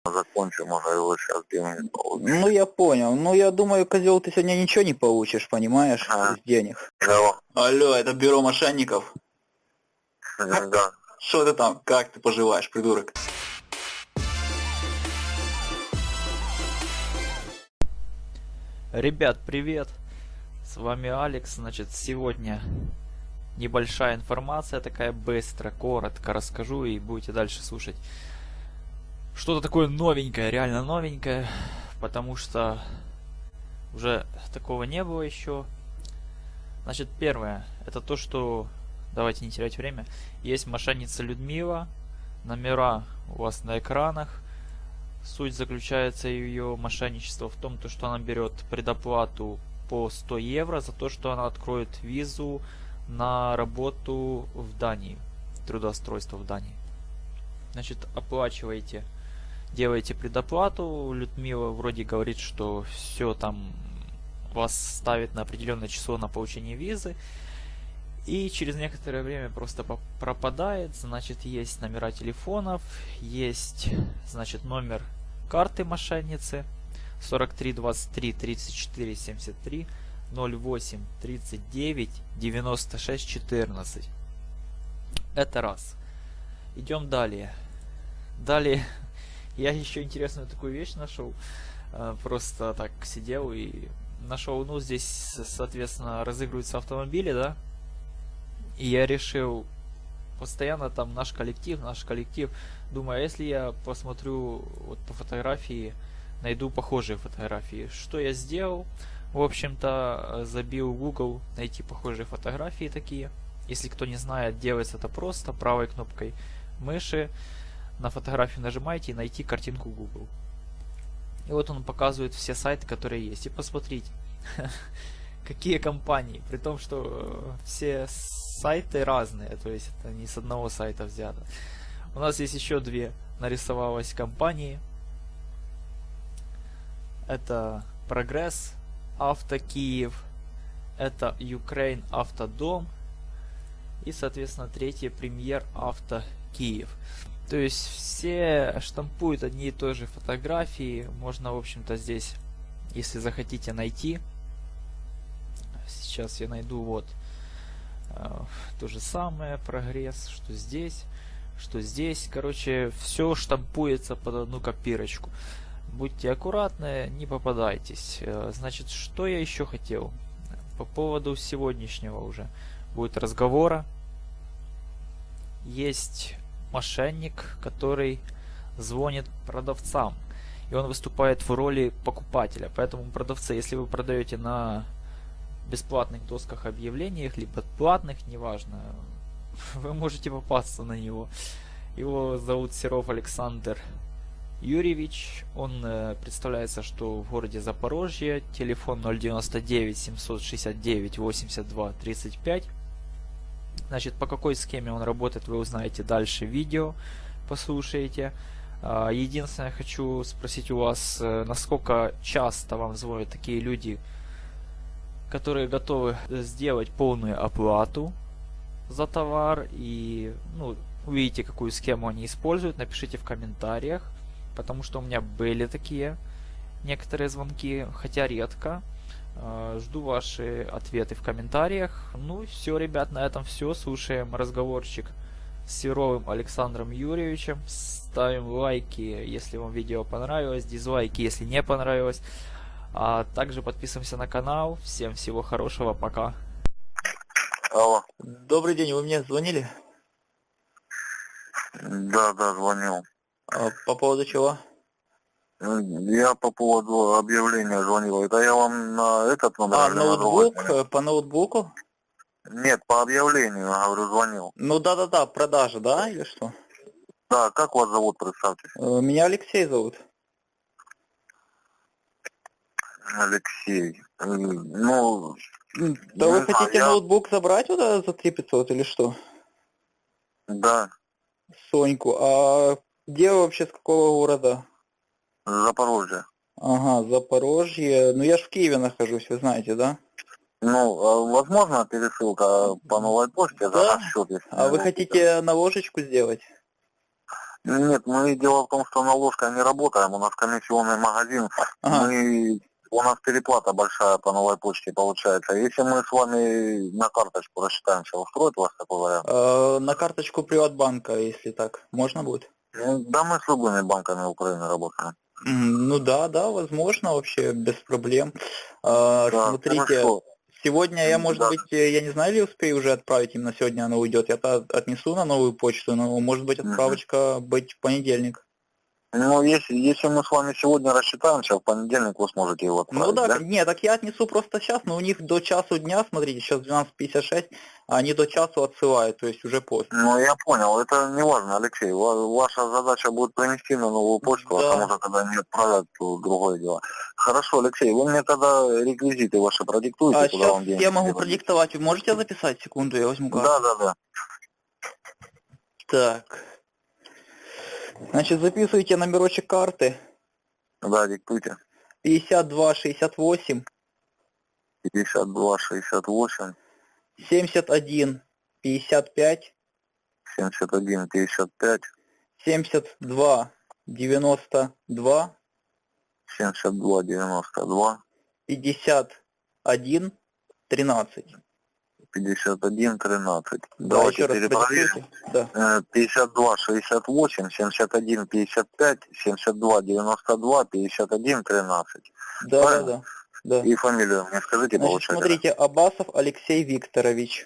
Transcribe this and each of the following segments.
закончу, может, его сейчас где-нибудь получу. Ну я понял. Ну я думаю, козел, ты сегодня ничего не получишь, понимаешь, Ага. из денег. Алло. Алло, это бюро мошенников. Да. Что ты там? Как ты поживаешь, придурок? Ребят, привет! С вами Алекс. Значит, сегодня небольшая информация, такая быстро, коротко расскажу и будете дальше слушать. Что-то такое новенькое, реально новенькое, потому что уже такого не было еще. Значит, первое, это то, что, давайте не терять время, есть мошенница Людмила, номера у вас на экранах. Суть заключается ее мошенничество в том, что она берет предоплату по 100 евро за то, что она откроет визу на работу в Дании, трудоустройство в Дании. Значит, оплачиваете, делаете предоплату. Людмила вроде говорит, что все там вас ставит на определенное число на получение визы. И через некоторое время просто пропадает. Значит, есть номера телефонов, есть, значит, номер карты мошенницы 43 23 34 73 08 39 96 14. Это раз. Идем далее. Далее я еще интересную такую вещь нашел. Просто так сидел и нашел, ну, здесь, соответственно, разыгрываются автомобили, да? И я решил, постоянно там наш коллектив, думаю, а если я посмотрю вот по фотографии, найду похожие фотографии, что я сделал? В общем-то, забил в Google найти похожие фотографии такие. Если кто не знает, делается это просто, правой кнопкой мыши на фотографию нажимаете и найти картинку Google. И вот он показывает все сайты, которые есть. И посмотрите, какие компании, при том, что все сайты разные, то есть это не с одного сайта взято. У нас есть еще две нарисовалась компании. Это Прогресс Авто Киев, это Ukraine Автодом и, соответственно, третья Премьер Авто Киев. То есть все штампуют одни и те же фотографии. Можно, в общем-то, здесь, если захотите, найти. Сейчас я найду вот то же самое, прогресс, что здесь, что здесь. Короче, все штампуется под одну копирочку. Будьте аккуратны, не попадайтесь. Значит, что я еще хотел? По поводу сегодняшнего уже будет разговора. Есть мошенник, который звонит продавцам. И он выступает в роли покупателя. Поэтому, продавцы, если вы продаете на бесплатных досках объявлениях, либо платных, неважно, вы можете попасться на него. Его зовут Серов Александр Юрьевич. Он представляется, что в городе Запорожье. Телефон 099 769 82 35. Значит, по какой схеме он работает, вы узнаете дальше в видео, послушаете. Единственное, хочу спросить у вас, насколько часто вам звонят такие люди, которые готовы сделать полную оплату за товар, и, ну, увидите, какую схему они используют, напишите в комментариях, потому что у меня были такие некоторые звонки, хотя редко. Жду ваши ответы в комментариях. Ну все, ребят, на этом все. Слушаем разговорчик с Серовым Александром Юрьевичем. Ставим лайки, если вам видео понравилось, дизлайки, если не понравилось. А также подписываемся на канал. Всем всего хорошего, пока. Алло. Добрый день, вы мне звонили? Да, звонил. По поводу чего? Я по поводу объявления звонил. Это я вам на этот номер? Ноутбук? По ноутбуку? Нет, по объявлению, я говорю, звонил. Ну да, продажа, да, или что? Да, как вас зовут, представьтесь? Меня Алексей зовут. Алексей. Ну... Да вы хотите ноутбук забрать вот за 3500 или что? Да. Соньку. А где вы вообще, с какого города? Запорожье. Ага, Запорожье. Ну я ж в Киеве нахожусь, вы знаете, да? Ну, возможно, пересылка по новой почте за наш счет, если А вы хотите на ложечку сделать? Нет, мы дело в том, что наложкой не работаем, у нас комиссионный магазин, Ага. у нас переплата большая по новой почте получается. Если мы с вами на карточку рассчитаемся, устроит вас такой вариант? На карточку Приватбанка, если так, можно будет? Да, мы с любыми банками Украины работаем. Ну да, возможно, вообще без проблем. Да, Смотрите, хорошо. сегодня я, может Да. быть, я не знаю, ли успею уже отправить, именно сегодня она уйдет. Я-то отнесу на новую почту, но может быть отправочка быть в понедельник. Ну, если мы с вами сегодня рассчитаемся, в понедельник вы сможете его отправить, Ну да, да? нет, так я отнесу просто сейчас, но у них до часу дня, смотрите, сейчас 12:56, а они до часу отсылают, то есть уже поздно. Ну, я понял, это не важно, Алексей. Ваша задача будет принести на новую почту, Да. а тому же, когда не отправят, то другое дело. Хорошо, Алексей, вы мне тогда реквизиты ваши продиктуете, А куда сейчас вам деньги я могу переводить? продиктовать, вы можете записать? Секунду, я возьму карту. Да. Так. Значит, записывайте номерочек карты. Да, диктуйте. 5268 5268 71 55 71 55 72 92 72 92 51 13. 51 13. Да, Давайте еще раз перепроверим. продиктуйте. Да. 52 68 71 55 72 92 51 13. Правильно? Да. И фамилию мне скажите, Значит, получателя. смотрите, Абасов Алексей Викторович.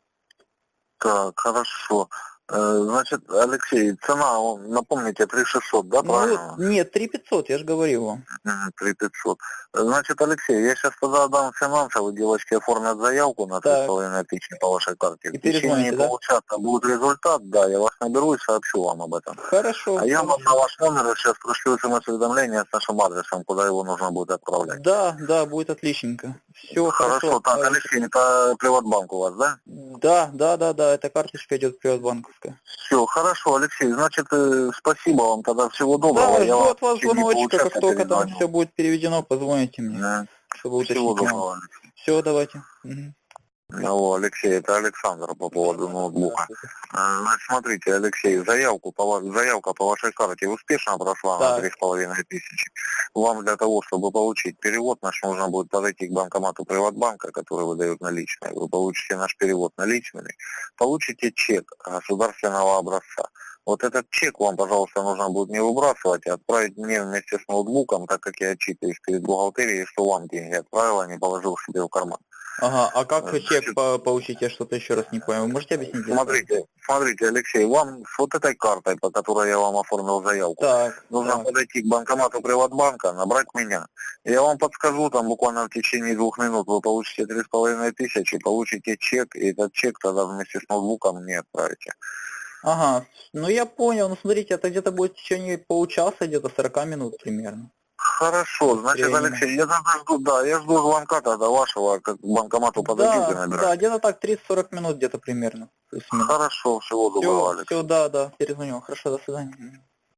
Так, хорошо. Значит, Алексей, цена, напомните, 3600, да, правильно? Ну, нет, 3500, я же говорил вам. 3500. Значит, Алексей, я сейчас тогда дам финансовой девочке оформят заявку на Так. 3500 по вашей карте. И В течение перезвоните, да? получаса будет результат, да, я вас наберу и сообщу вам об этом. Хорошо. А я вам на ваш номер сейчас пришлю смс-уведомление с нашим адресом, куда его нужно будет отправлять. Да, будет отличненько. Все хорошо. Так, Алексей, это Приватбанк у вас, да? Да, эта карточка идет приватбанковская. Все, хорошо, Алексей, значит, спасибо вам тогда, всего доброго. Да, я жду вам от вас в течение звоночка, как получаса только там перезвоню. все будет переведено, позвоните мне, чтобы Всего уточнить. доброго. Все, давайте. Мгм. Алло, Алексей, это Александр по поводу ноутбука. Значит, смотрите, Алексей, заявка по вашей карте успешно прошла на Так. 3500. Вам для того, чтобы получить перевод, наш нужно будет подойти к банкомату Приватбанка, который выдает наличные. Вы получите наш перевод наличными, получите чек государственного образца. Вот этот чек вам, пожалуйста, нужно будет не выбрасывать, а отправить мне вместе с ноутбуком, так как я отчитываюсь перед бухгалтерией, что вам деньги отправил, а не положил себе в карман. Ага, а как чек получить, я что-то еще раз не понял. Вы можете объяснить? Смотрите, Алексей, вам с вот этой картой, по которой я вам оформил заявку, Так, нужно подойти к банкомату Приватбанка, набрать меня. Я вам подскажу, там буквально в течение 2 минут вы получите 3500, получите чек, и этот чек тогда вместе с ноутбуком мне отправите. Ага, ну я понял, ну смотрите, это где-то будет в течение получаса, где-то 40 минут примерно. Хорошо, значит, Временно. Алексей, я жду звонка тогда вашего, как к банкомату подойдите, набирать. Да, где-то так, 30-40 минут где-то примерно. Хорошо, всего доброго, Алексей. Все, да, перезвоню. Хорошо, до свидания.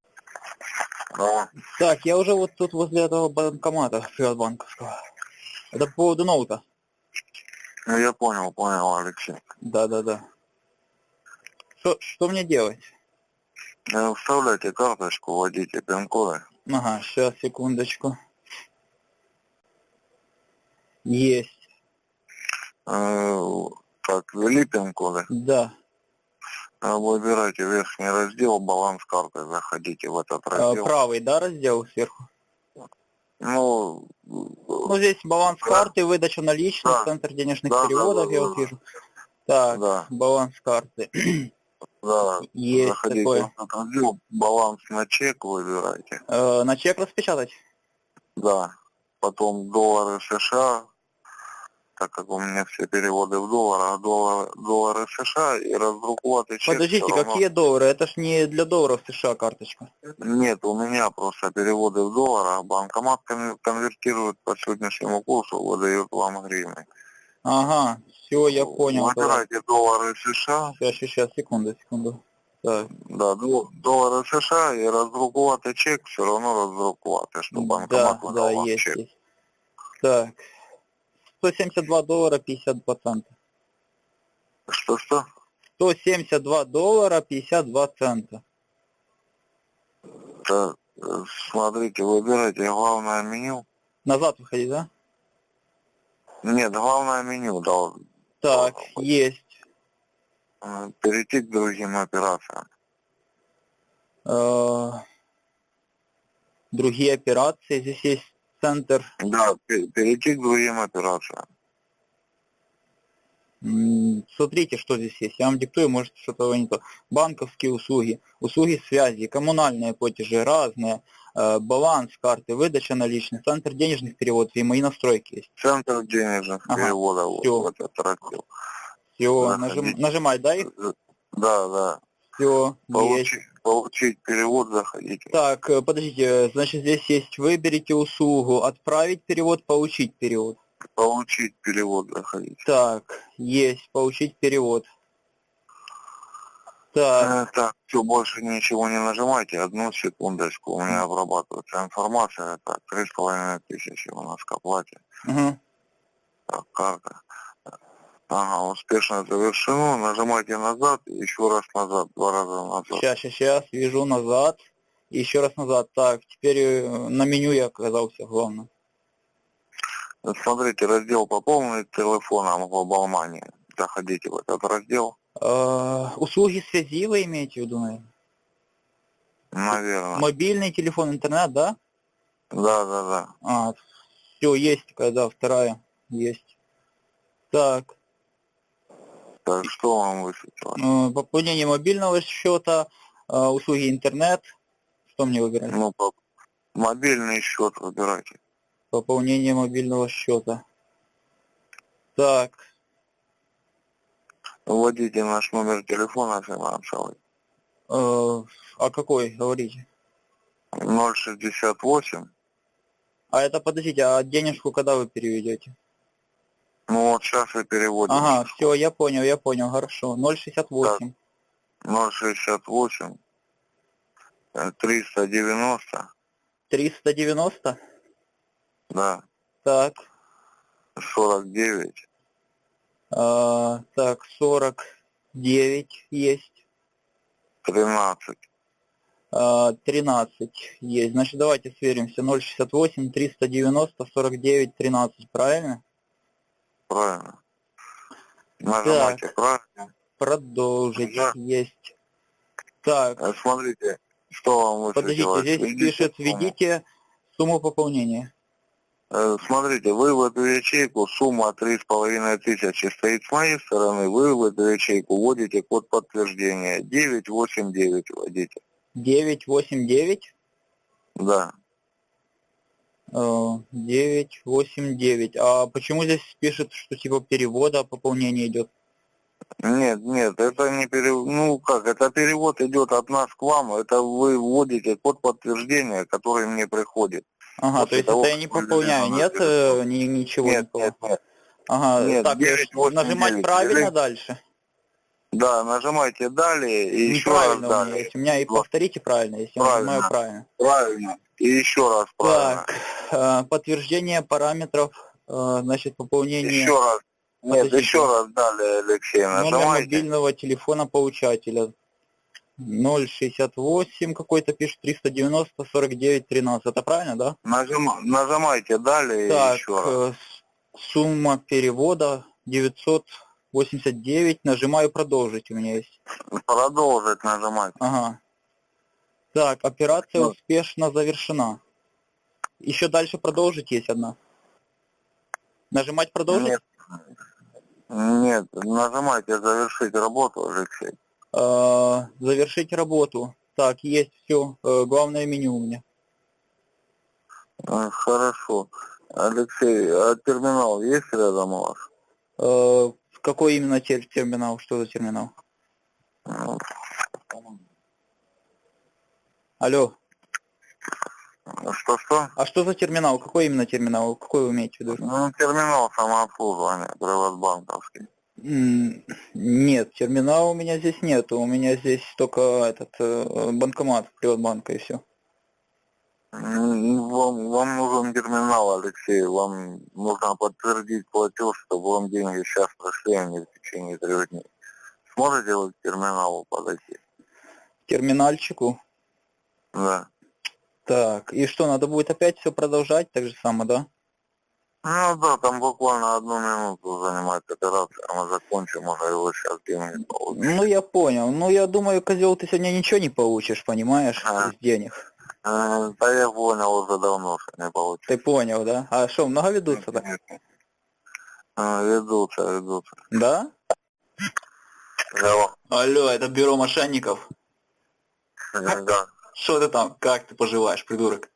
Давай. Так, я уже вот тут возле этого банкомата Приватбанковского. Это по поводу ноута. Ну, я понял, Алексей. Да. Что мне делать? Вставляйте карточку, вводите пин-коды. Ага, сейчас, секундочку. Есть. Так, ввели пин-коды. Да. Выбирайте верхний раздел, баланс карты, заходите в этот раздел. Правый, да, раздел сверху? Ну, здесь баланс карты, выдача наличных, Да. центр денежных Да, переводов, я вот вижу. Так, Да. баланс карты. Да, Есть заходите такое. в этот раздел, баланс на чек выбирайте. На чек распечатать? Да, потом доллары США, так как у меня все переводы в долларах, доллары США и раздрукувати чек. Подождите, всё равно. какие доллары? Это ж не для долларов США карточка. Нет, у меня просто переводы в долларах, банкомат конвертирует по сегодняшнему курсу, выдает вам гривны. Ага, все, я понял. Выбирайте доллары США. Сейчас, секунду. Так. Да, доллары США и раздрукувати чек все равно раздрукувати, чтобы банкомат выдал Да, вам есть, чек. есть. Так. $172 52 цента. Что? $172 52 цента. Это, смотрите, выбирайте главное меню. Назад выходить, да? Нет, главное меню Так, должно быть. есть. Перейти к другим операциям. Другие операции. Здесь есть центр. Да, перейти к другим операциям. Смотрите, что здесь есть. Я вам диктую, может что-то не то. Банковские услуги, услуги связи, коммунальные платежи разные, баланс карты, выдача наличных, центр денежных переводов и мои настройки есть. Центр денежных переводов, всё. вот этот раздел. Все, Заходите. нажимать, да, их? Да. Все, есть. Получить перевод, заходите. Так, подождите, значит здесь есть выберите услугу, отправить перевод, получить перевод. Получить перевод, заходите. Так, есть, получить перевод. Так, Так, все, больше ничего не нажимайте. Одну секундочку, у меня обрабатывается информация. Так, 3500 у нас к оплате. угу. Так, карта. Ага, успешно завершено. Нажимайте назад, еще раз назад, 2 раза назад. Сейчас, вижу назад. И еще раз назад. Так, теперь на меню я оказался, главное. Смотрите, раздел «Пополнить телефоном» в Облмане. Заходите в этот раздел. Услуги связи вы имеете в виду, наверное? Наверное. Мобильный телефон, интернет, да? Да. Все, есть такая, да, вторая. Есть. Так, Так, что вам высветилось? пополнение мобильного счета, услуги интернет. Что мне выбирать? Ну, мобильный счет выбирайте. Пополнение мобильного счета. Так, Вводите наш номер телефона финансовый. а какой, говорите? 068. А это, подождите, а денежку когда вы переведете? Ну вот сейчас и переводим. Ага, все, я понял, хорошо. 068. 068 390. 390? Да. Так. 49. Так, 49 есть. 13. 13 есть. Значит, давайте сверимся. 068, 390, 49, 13. Правильно? Правильно. Нажимайте правильно. Продолжить. Да. Есть. Так. Смотрите, что вам высветилось. Подождите, здесь пишет, введите сумму пополнения. Смотрите, вы в эту ячейку, сумма 3500 стоит с моей стороны, вы в эту ячейку вводите код подтверждения 989 вводите. 989? Да. 989. А почему здесь пишет, что типа перевода пополнение идет? Нет, это не перевод. Ну как, это перевод идет от нас к вам, это вы вводите код подтверждения, который мне приходит. Ага, После то есть того, это я не как вы пополняю, ввели нет? номер Ничего Нет. Ага, Нет, так, 989. нажимать правильно дальше? Да, нажимайте далее и еще раз Неправильно у меня далее. есть. У меня и повторите правильно, если я нажимаю правильно. Правильно. И еще раз правильно. Так, подтверждение параметров, значит, пополнение. Еще раз. Нет, Подождите. еще раз далее, Алексей, Номер нажимайте. мобильного телефона получателя. 068 какой-то пишет, 390, 49, 13. Это правильно, да? Нажимайте далее Так, еще раз. сумма перевода 989. Нажимаю продолжить, у меня есть. Продолжить нажимать. Ага. Так, операция успешно завершена. Еще дальше продолжить есть одна. Нажимать продолжить? Нет, нажимайте завершить работу, Алексей. Завершить работу. Так, есть все. Главное меню у меня. Хорошо. Алексей, а терминал есть рядом у вас? Какой именно терминал? Что за терминал? Алло. Что? А что за терминал? Какой именно терминал? Какой вы имеете в виду? Ну, терминал самообслуживания, приватбанковский. Нет, терминала у меня здесь нет. У меня здесь только этот банкомат Приватбанка и все. Вам нужен терминал, Алексей. Вам нужно подтвердить платеж, чтобы вам деньги сейчас прошли, а не в течение 3 дней. Сможете вы к терминалу подойти? Терминальчику? Да. Так, и что, надо будет опять все продолжать так же само, да? Ну да, там буквально 1 минуту занимает операция, а мы закончим, уже его сейчас где-нибудь получим. Ну я понял. Ну я думаю, козел, ты сегодня ничего не получишь, понимаешь, Ага. из денег. Да я понял уже давно, что не получится. Ты понял, да? А что, много ведутся-то? Ведутся. Да? Алло. Алло, это бюро мошенников. Да. Что ты там? Как ты поживаешь, придурок?